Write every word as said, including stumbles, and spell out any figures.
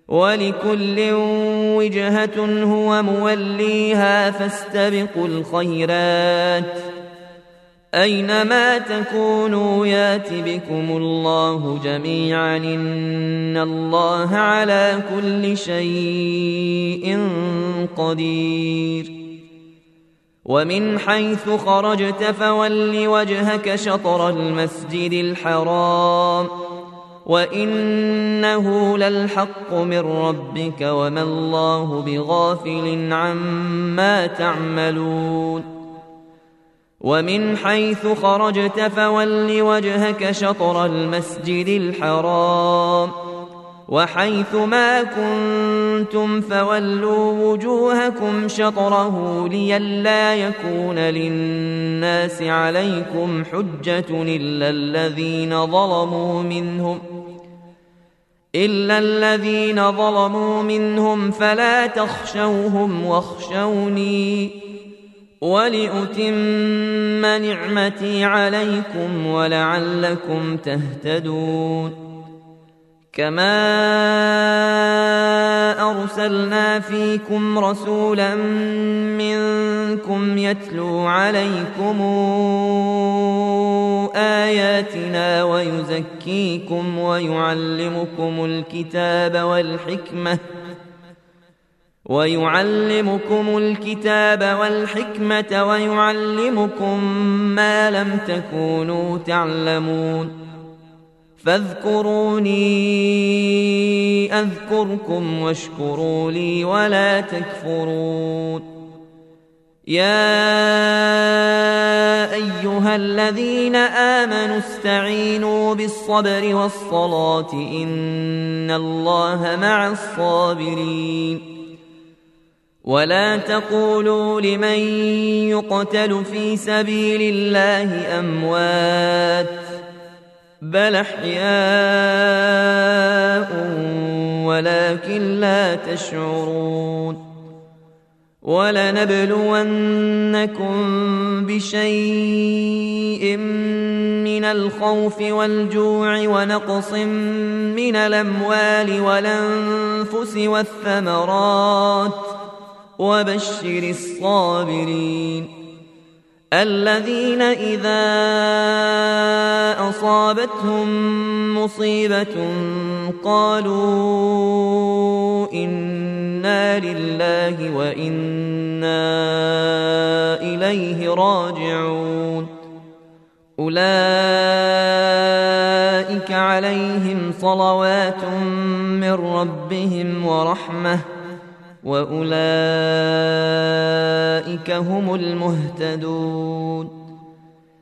ولكل وجهة هو موليها فاستبقوا الخيرات أينما تكونوا يات بكم الله جميعا إن الله على كل شيء قدير ومن حيث خرجت فول وجهك شطر المسجد الحرام وإنه للحق من ربك وما الله بغافل عما تعملون ومن حيث خرجت فول وجهك شطر المسجد الحرام وحيث ما كنتم فولوا وجوهكم شطره لئلا يكون للناس عليكم حجة إلا الذين ظلموا منهم إلا الذين ظلموا منهم فلا تخشوهم واخشوني ولأتم نعمتي عليكم ولعلكم تهتدون كما أرسلنا فيكم رسولا منكم يتلو عليكم آياتنا ويزكيكم ويعلمكم الكتاب والحكمة ويعلمكم الكتاب والحكمة ويعلمكم ما لم تكونوا تعلمون فاذكروني أذكركم واشكروا لي ولا تكفرون يا أيها الذين آمنوا استعينوا بالصبر والصلاة إن الله مع الصابرين ولا تقولوا لمن يقتل في سبيل الله أموات بل أحياء ولكن لا تشعرون ولنبلونكم بشيء من الخوف والجوع ونقص من الأموال والأنفس والثمرات وبشر الصابرين الذين إذا أصابتهم مصيبة قالوا إنا لله وإنا إليه راجعون أولئك عليهم صلوات من ربهم ورحمة وأولئك هم المهتدون